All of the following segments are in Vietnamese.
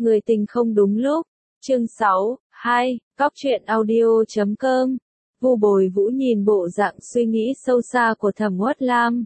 Người tình không đúng lúc. Chương 6, 2, Cóc truyện audio.com. Vu Bồi Vũ nhìn bộ dạng suy nghĩ sâu xa của Thẩm Uất Lam.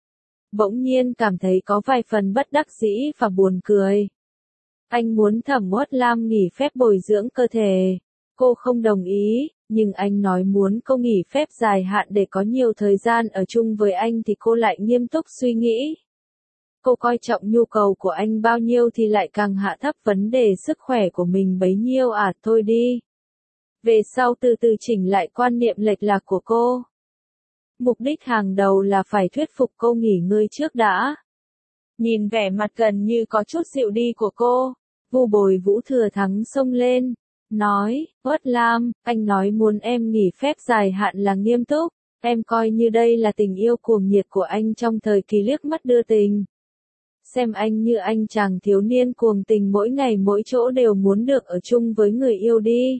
Bỗng nhiên cảm thấy có vài phần bất đắc dĩ và buồn cười. Anh muốn Thẩm Uất Lam nghỉ phép bồi dưỡng cơ thể. Cô không đồng ý, nhưng anh nói muốn cô nghỉ phép dài hạn để có nhiều thời gian ở chung với anh thì cô lại nghiêm túc suy nghĩ. Cô coi trọng nhu cầu của anh bao nhiêu thì lại càng hạ thấp vấn đề sức khỏe của mình bấy nhiêu thôi đi. Về sau từ từ chỉnh lại quan niệm lệch lạc của cô. Mục đích hàng đầu là phải thuyết phục cô nghỉ ngơi trước đã. Nhìn vẻ mặt gần như có chút dịu đi của cô, Vu Bồi Vũ thừa thắng xông lên, nói, Uất Lam, anh nói muốn em nghỉ phép dài hạn là nghiêm túc, em coi như đây là tình yêu cuồng nhiệt của anh trong thời kỳ liếc mắt đưa tình. Xem anh như anh chàng thiếu niên cuồng tình mỗi ngày mỗi chỗ đều muốn được ở chung với người yêu đi.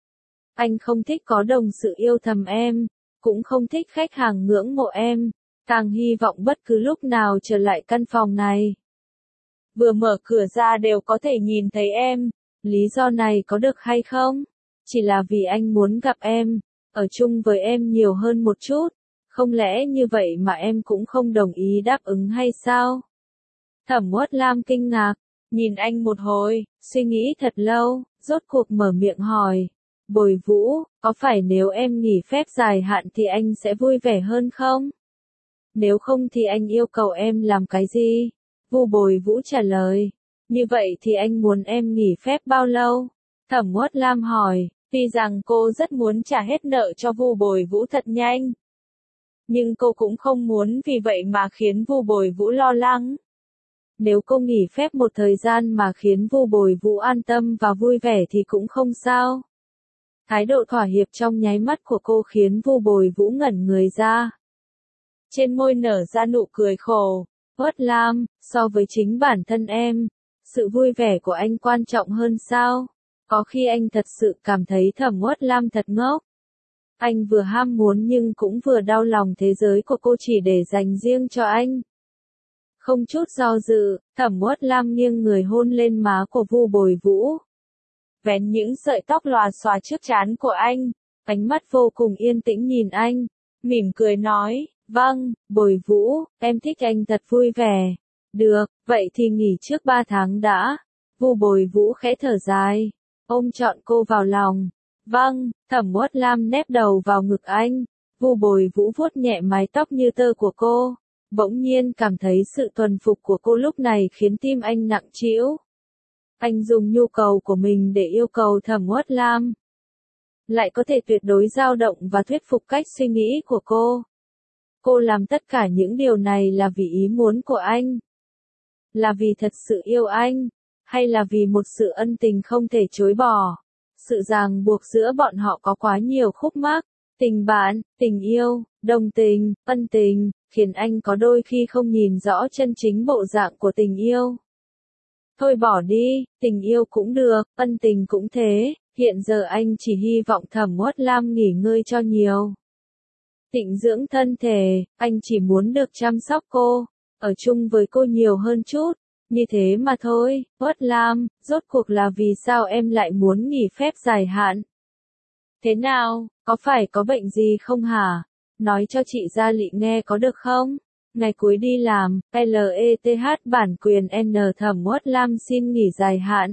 Anh không thích có đồng sự yêu thầm em, cũng không thích khách hàng ngưỡng mộ em, càng hy vọng bất cứ lúc nào trở lại căn phòng này. Vừa mở cửa ra đều có thể nhìn thấy em, lý do này có được hay không? Chỉ là vì anh muốn gặp em, ở chung với em nhiều hơn một chút, không lẽ như vậy mà em cũng không đồng ý đáp ứng hay sao? Thẩm Uất Lam kinh ngạc, nhìn anh một hồi, suy nghĩ thật lâu, rốt cuộc mở miệng hỏi. Bồi Vũ, có phải nếu em nghỉ phép dài hạn thì anh sẽ vui vẻ hơn không? Nếu không thì anh yêu cầu em làm cái gì? Vu Bồi Vũ trả lời. Như vậy thì anh muốn em nghỉ phép bao lâu? Thẩm Uất Lam hỏi, tuy rằng cô rất muốn trả hết nợ cho Vu Bồi Vũ thật nhanh. Nhưng cô cũng không muốn vì vậy mà khiến Vu Bồi Vũ lo lắng. Nếu cô nghỉ phép một thời gian mà khiến Vu Bồi Vũ an tâm và vui vẻ thì cũng không sao. Thái độ thỏa hiệp trong nháy mắt của cô khiến Vu Bồi Vũ ngẩn người ra. Trên môi nở ra nụ cười khổ. Uất Lam, so với chính bản thân em, sự vui vẻ của anh quan trọng hơn sao? Có khi anh thật sự cảm thấy Thẩm Uất Lam thật ngốc. Anh vừa ham muốn nhưng cũng vừa đau lòng thế giới của cô chỉ để dành riêng cho anh. Không chút do dự, Thẩm Uất Lam nghiêng người hôn lên má của Vu Bồi Vũ. Vén những sợi tóc lòa xòa trước trán của anh, ánh mắt vô cùng yên tĩnh nhìn anh, mỉm cười nói, vâng, Bồi Vũ, em thích anh thật vui vẻ. Được, vậy thì nghỉ trước 3 tháng đã. Vu Bồi Vũ khẽ thở dài, ôm trọn cô vào lòng. Vâng, Thẩm Uất Lam nép đầu vào ngực anh, Vu Bồi Vũ vuốt nhẹ mái tóc như tơ của cô. Bỗng nhiên cảm thấy sự thuần phục của cô lúc này khiến tim anh nặng trĩu. Anh dùng nhu cầu của mình để yêu cầu Thẩm Uất Lam. Lại có thể tuyệt đối dao động và thuyết phục cách suy nghĩ của cô. Cô làm tất cả những điều này là vì ý muốn của anh. Là vì thật sự yêu anh, hay là vì một sự ân tình không thể chối bỏ. Sự ràng buộc giữa bọn họ có quá nhiều khúc mắc. Tình bạn, tình yêu, đồng tình, ân tình, khiến anh có đôi khi không nhìn rõ chân chính bộ dạng của tình yêu. Thôi bỏ đi, tình yêu cũng được, ân tình cũng thế, hiện giờ anh chỉ hy vọng Thẩm Uất Lam nghỉ ngơi cho nhiều. Tịnh dưỡng thân thể, anh chỉ muốn được chăm sóc cô, ở chung với cô nhiều hơn chút, như thế mà thôi. Uất Lam, rốt cuộc là vì sao em lại muốn nghỉ phép dài hạn? Thế nào, có phải có bệnh gì không hả? Nói cho chị Gia Lị nghe có được không? Ngày cuối đi làm, LETH bản quyền N Thẩm Uất Lam xin nghỉ dài hạn.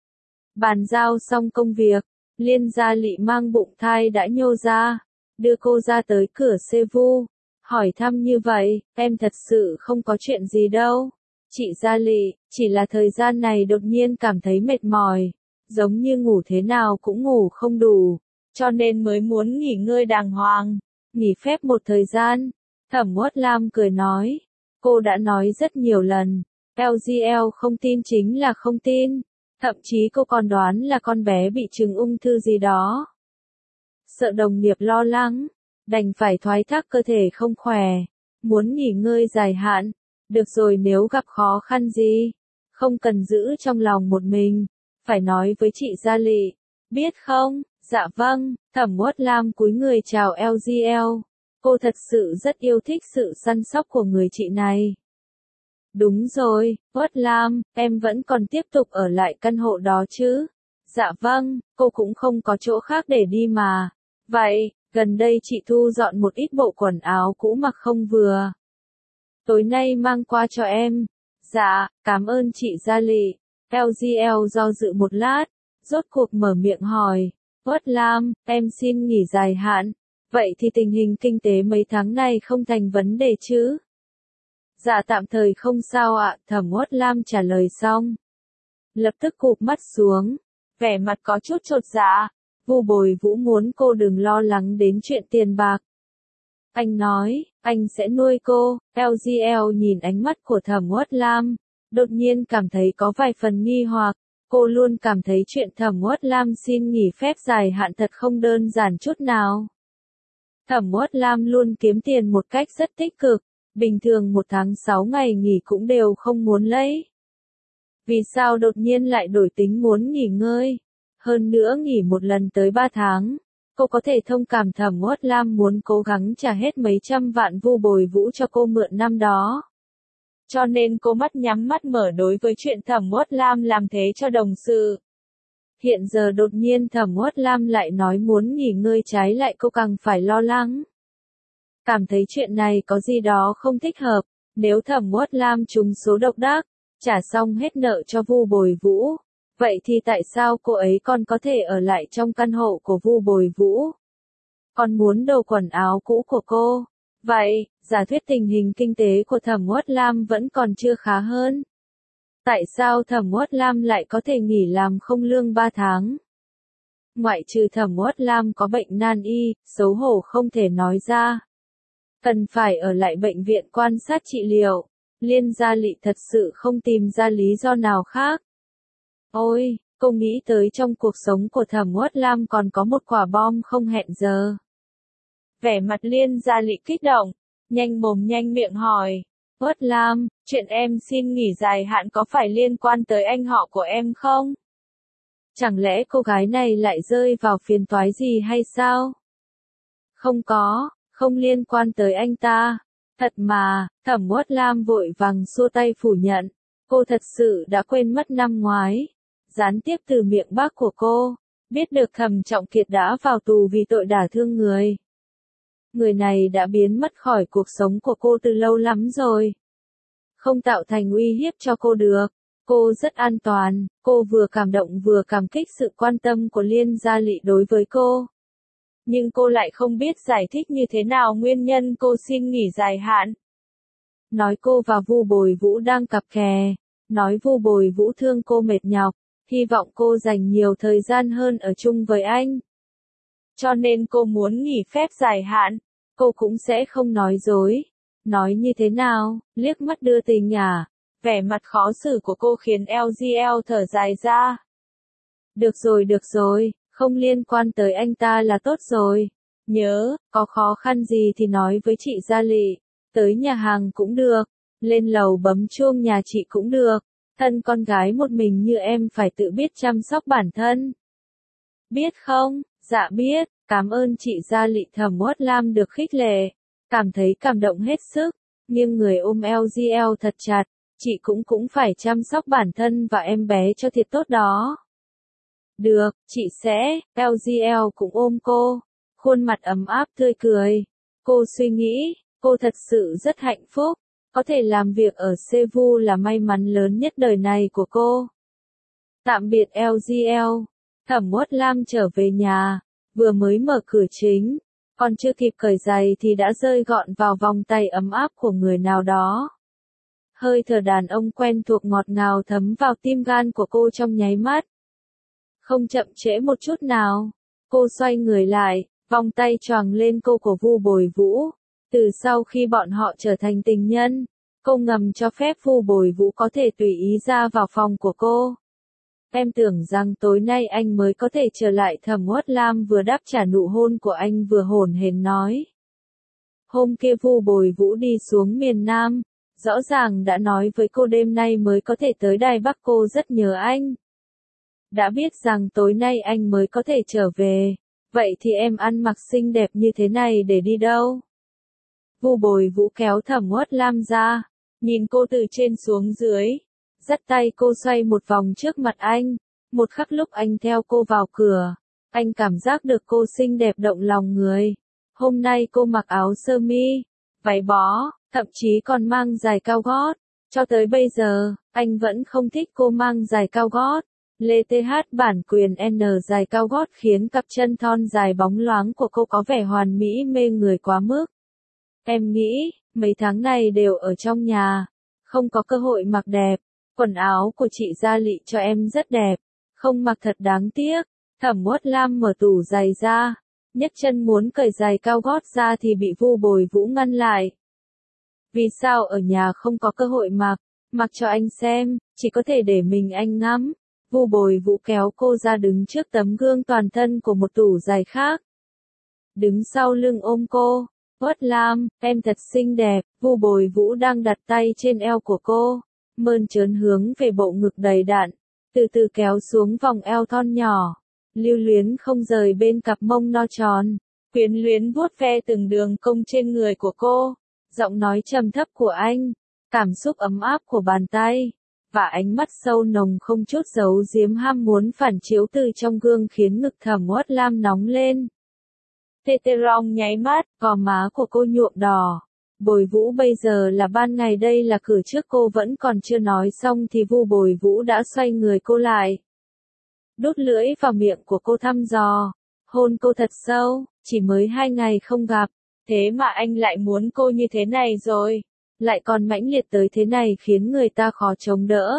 Bàn giao xong công việc, Liên Gia Lị mang bụng thai đã nhô ra, đưa cô ra tới cửa xe vu, hỏi thăm như vậy, em thật sự không có chuyện gì đâu. Chị Gia Lị, chỉ là thời gian này đột nhiên cảm thấy mệt mỏi, giống như ngủ thế nào cũng ngủ không đủ, cho nên mới muốn nghỉ ngơi đàng hoàng, nghỉ phép một thời gian. Thẩm Uất Lam cười nói, cô đã nói rất nhiều lần, LGL không tin chính là không tin, thậm chí cô còn đoán là con bé bị chứng ung thư gì đó. Sợ đồng nghiệp lo lắng, đành phải thoái thác cơ thể không khỏe, muốn nghỉ ngơi dài hạn, được rồi nếu gặp khó khăn gì, không cần giữ trong lòng một mình, phải nói với chị Gia Lị, biết không? Dạ vâng, Thẩm Uất Lam cúi người chào LGL. Cô thật sự rất yêu thích sự săn sóc của người chị này. Đúng rồi, Uất Lam, em vẫn còn tiếp tục ở lại căn hộ đó chứ? Dạ vâng, cô cũng không có chỗ khác để đi mà. Vậy, gần đây chị thu dọn một ít bộ quần áo cũ mặc không vừa. Tối nay mang qua cho em. Dạ, cảm ơn chị Gia Lị. LGL do dự một lát, rốt cuộc mở miệng hỏi. Uất Lam, em xin nghỉ dài hạn. Vậy thì tình hình kinh tế mấy tháng này không thành vấn đề chứ? Dạ tạm thời không sao ạ, Thẩm Uất Lam trả lời xong. Lập tức cụp mắt xuống, vẻ mặt có chút chột dạ. Vu Bồi Vũ muốn cô đừng lo lắng đến chuyện tiền bạc. Anh nói, anh sẽ nuôi cô. LGL nhìn ánh mắt của Thẩm Uất Lam, đột nhiên cảm thấy có vài phần nghi hoặc. Cô luôn cảm thấy chuyện Thẩm Uất Lam xin nghỉ phép dài hạn thật không đơn giản chút nào. Thẩm Uất Lam luôn kiếm tiền một cách rất tích cực, bình thường một tháng 6 ngày nghỉ cũng đều không muốn lấy. Vì sao đột nhiên lại đổi tính muốn nghỉ ngơi? Hơn nữa nghỉ một lần tới 3 tháng. Cô có thể thông cảm Thẩm Uất Lam muốn cố gắng trả hết mấy trăm vạn Vu Bồi Vũ cho cô mượn năm đó. Cho nên cô mắt nhắm mắt mở đối với chuyện Thẩm Uất Lam làm thế cho đồng sự. Hiện giờ đột nhiên Thẩm Uất Lam lại nói muốn nghỉ ngơi, trái lại cô càng phải lo lắng. Cảm thấy chuyện này có gì đó không thích hợp, nếu Thẩm Uất Lam trúng số độc đắc, trả xong hết nợ cho Vu Bồi Vũ, vậy thì tại sao cô ấy còn có thể ở lại trong căn hộ của Vu Bồi Vũ? Còn muốn đồ quần áo cũ của cô. Vậy, giả thuyết tình hình kinh tế của Thẩm Uất Lam vẫn còn chưa khá hơn. Tại sao Thẩm Uất Lam lại có thể nghỉ làm không lương 3 tháng? Ngoại trừ Thẩm Uất Lam có bệnh nan y, xấu hổ không thể nói ra. Cần phải ở lại bệnh viện quan sát trị liệu. Liên Gia Lị thật sự không tìm ra lý do nào khác. Ôi, cô nghĩ tới trong cuộc sống của Thẩm Uất Lam còn có một quả bom không hẹn giờ. Vẻ mặt Liên Gia Lị kích động, nhanh mồm nhanh miệng hỏi. Uất Lam, chuyện em xin nghỉ dài hạn có phải liên quan tới anh họ của em không? Chẳng lẽ cô gái này lại rơi vào phiền toái gì hay sao? Không có, không liên quan tới anh ta. Thật mà, Thẩm Uất Lam vội vàng xua tay phủ nhận. Cô thật sự đã quên mất năm ngoái. Gián tiếp từ miệng bác của cô, biết được Thẩm Trọng Kiệt đã vào tù vì tội đả thương người. Người này đã biến mất khỏi cuộc sống của cô từ lâu lắm rồi. Không tạo thành uy hiếp cho cô được. Cô rất an toàn, cô vừa cảm động vừa cảm kích sự quan tâm của Liên Gia Lị đối với cô. Nhưng cô lại không biết giải thích như thế nào nguyên nhân cô xin nghỉ dài hạn. Nói cô và Vu Bồi Vũ đang cặp kè, nói Vu Bồi Vũ thương cô mệt nhọc, hy vọng cô dành nhiều thời gian hơn ở chung với anh. Cho nên cô muốn nghỉ phép dài hạn, cô cũng sẽ không nói dối. Nói như thế nào, liếc mắt đưa tình à? Vẻ mặt khó xử của cô khiến LGL thở dài ra. Được rồi, không liên quan tới anh ta là tốt rồi. Nhớ, có khó khăn gì thì nói với chị Gia Lị. Tới nhà hàng cũng được, lên lầu bấm chuông nhà chị cũng được. Thân con gái một mình như em phải tự biết chăm sóc bản thân. Biết không? Dạ biết, cảm ơn chị Gia Lị. Thẩm Uất Lam được khích lệ, cảm thấy cảm động hết sức, nhưng người ôm LGL thật chặt. Chị cũng phải chăm sóc bản thân và em bé cho thiệt tốt đó. Được, chị sẽ. LGL cũng ôm cô, khuôn mặt ấm áp tươi cười. Cô suy nghĩ, cô thật sự rất hạnh phúc, có thể làm việc ở Seoul là may mắn lớn nhất đời này của cô. Tạm biệt LGL. Thẩm Uất Lam trở về nhà, vừa mới mở cửa chính, còn chưa kịp cởi giày thì đã rơi gọn vào vòng tay ấm áp của người nào đó. Hơi thở đàn ông quen thuộc ngọt ngào thấm vào tim gan của cô trong nháy mắt. Không chậm trễ một chút nào, cô xoay người lại, vòng tay choàng lên cô của Vu Bồi Vũ. Từ sau khi bọn họ trở thành tình nhân, cô ngầm cho phép Vu Bồi Vũ có thể tùy ý ra vào phòng của cô. Em tưởng rằng tối nay anh mới có thể trở lại. Thẩm Uất Lam vừa đáp trả nụ hôn của anh vừa hổn hển nói. Hôm kia Vu Bồi Vũ đi xuống miền Nam, rõ ràng đã nói với cô đêm nay mới có thể tới Đài Bắc, cô rất nhớ anh. Đã biết rằng tối nay anh mới có thể trở về, vậy thì em ăn mặc xinh đẹp như thế này để đi đâu? Vu Bồi Vũ kéo Thẩm Uất Lam ra, nhìn cô từ trên xuống dưới, dắt tay cô xoay một vòng trước mặt anh. Một khắc lúc anh theo cô vào cửa, anh cảm giác được cô xinh đẹp động lòng người. Hôm nay cô mặc áo sơ mi, váy bó, thậm chí còn mang giày cao gót. Cho tới bây giờ, anh vẫn không thích cô mang giày cao gót. Lê TH bản quyền N giày cao gót khiến cặp chân thon dài bóng loáng của cô có vẻ hoàn mỹ mê người quá mức. Em nghĩ, mấy tháng này đều ở trong nhà, không có cơ hội mặc đẹp. Quần áo của chị Gia Lị cho em rất đẹp, không mặc thật đáng tiếc. Thẩm Uất Lam mở tủ giày ra, nhấc chân muốn cởi giày cao gót ra thì bị Vu Bồi Vũ ngăn lại. Vì sao ở nhà không có cơ hội mặc cho anh xem, chỉ có thể để mình anh ngắm. Vu Bồi Vũ kéo cô ra đứng trước tấm gương toàn thân của một tủ giày khác. Đứng sau lưng ôm cô, Uất Lam, em thật xinh đẹp. Vu Bồi Vũ đang đặt tay trên eo của cô, mơn trớn hướng về bộ ngực đầy đặn, từ từ kéo xuống vòng eo thon nhỏ, lưu luyến không rời bên cặp mông no tròn, quyến luyến vuốt ve từng đường cong trên người của cô. Giọng nói trầm thấp của anh, cảm xúc ấm áp của bàn tay, và ánh mắt sâu nồng không chút giấu giếm ham muốn phản chiếu từ trong gương khiến ngực Thẩm Uất Lam nóng lên. Teterong nháy mắt, gò má của cô nhuộm đỏ. Bồi Vũ bây giờ là ban ngày đây là cửa trước cô vẫn còn chưa nói xong thì Vu Bồi Vũ đã xoay người cô lại. Đút lưỡi vào miệng của cô thăm dò, hôn cô thật sâu, chỉ mới 2 ngày không gặp, thế mà anh lại muốn cô như thế này rồi, lại còn mãnh liệt tới thế này khiến người ta khó chống đỡ.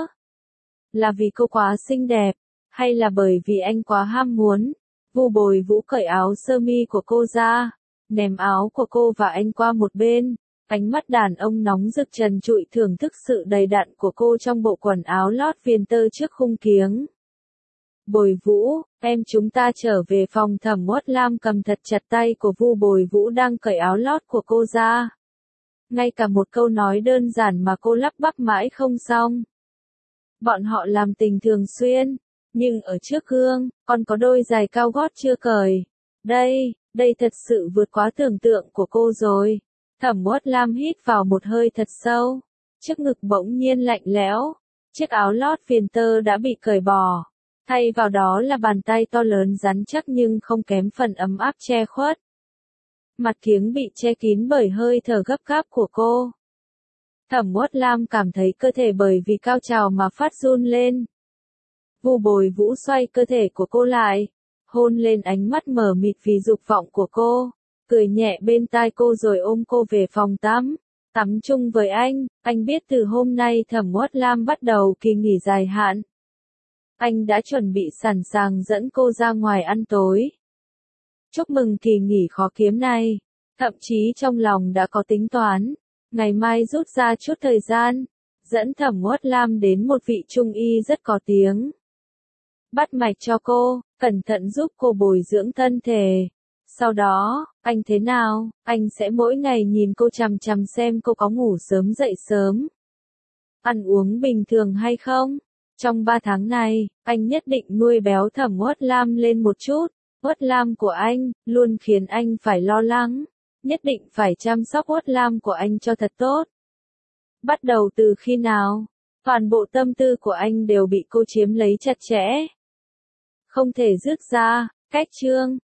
Là vì cô quá xinh đẹp, hay là bởi vì anh quá ham muốn? Vu Bồi Vũ cởi áo sơ mi của cô ra, ném áo của cô và anh qua một bên. Ánh mắt đàn ông nóng rực trần trụi thưởng thức sự đầy đặn của cô trong bộ quần áo lót viền tơ trước khung kiếng. Bồi Vũ, em chúng ta trở về phòng. Thẩm Uất Lam cầm thật chặt tay của Vu Bồi Vũ đang cởi áo lót của cô ra. Ngay cả một câu nói đơn giản mà cô lắp bắp mãi không xong. Bọn họ làm tình thường xuyên, nhưng ở trước gương, còn có đôi giày cao gót chưa cởi. Đây thật sự vượt quá tưởng tượng của cô rồi. Thẩm Uất Lam hít vào một hơi thật sâu, trước ngực bỗng nhiên lạnh lẽo, chiếc áo lót viền tơ đã bị cởi bỏ, thay vào đó là bàn tay to lớn rắn chắc nhưng không kém phần ấm áp che khuất. Mặt kiếng bị che kín bởi hơi thở gấp gáp của cô. Thẩm Uất Lam cảm thấy cơ thể bởi vì cao trào mà phát run lên. Vu Bồi Vũ xoay cơ thể của cô lại, hôn lên ánh mắt mờ mịt vì dục vọng của cô, cười nhẹ bên tai cô rồi ôm cô về phòng tắm chung với anh biết từ hôm nay Thẩm Uất Lam bắt đầu kỳ nghỉ dài hạn. Anh đã chuẩn bị sẵn sàng dẫn cô ra ngoài ăn tối. Chúc mừng kỳ nghỉ khó kiếm này, thậm chí trong lòng đã có tính toán, ngày mai rút ra chút thời gian, dẫn Thẩm Uất Lam đến một vị trung y rất có tiếng. Bắt mạch cho cô, cẩn thận giúp cô bồi dưỡng thân thể. Sau đó, anh thế nào, anh sẽ mỗi ngày nhìn cô chằm chằm xem cô có ngủ sớm dậy sớm, ăn uống bình thường hay không. Trong 3 tháng này, anh nhất định nuôi béo Thẩm Uất Lam lên một chút. Uất Lam của anh, luôn khiến anh phải lo lắng. Nhất định phải chăm sóc Uất Lam của anh cho thật tốt. Bắt đầu từ khi nào? Toàn bộ tâm tư của anh đều bị cô chiếm lấy chặt chẽ, không thể dứt ra. Cách chương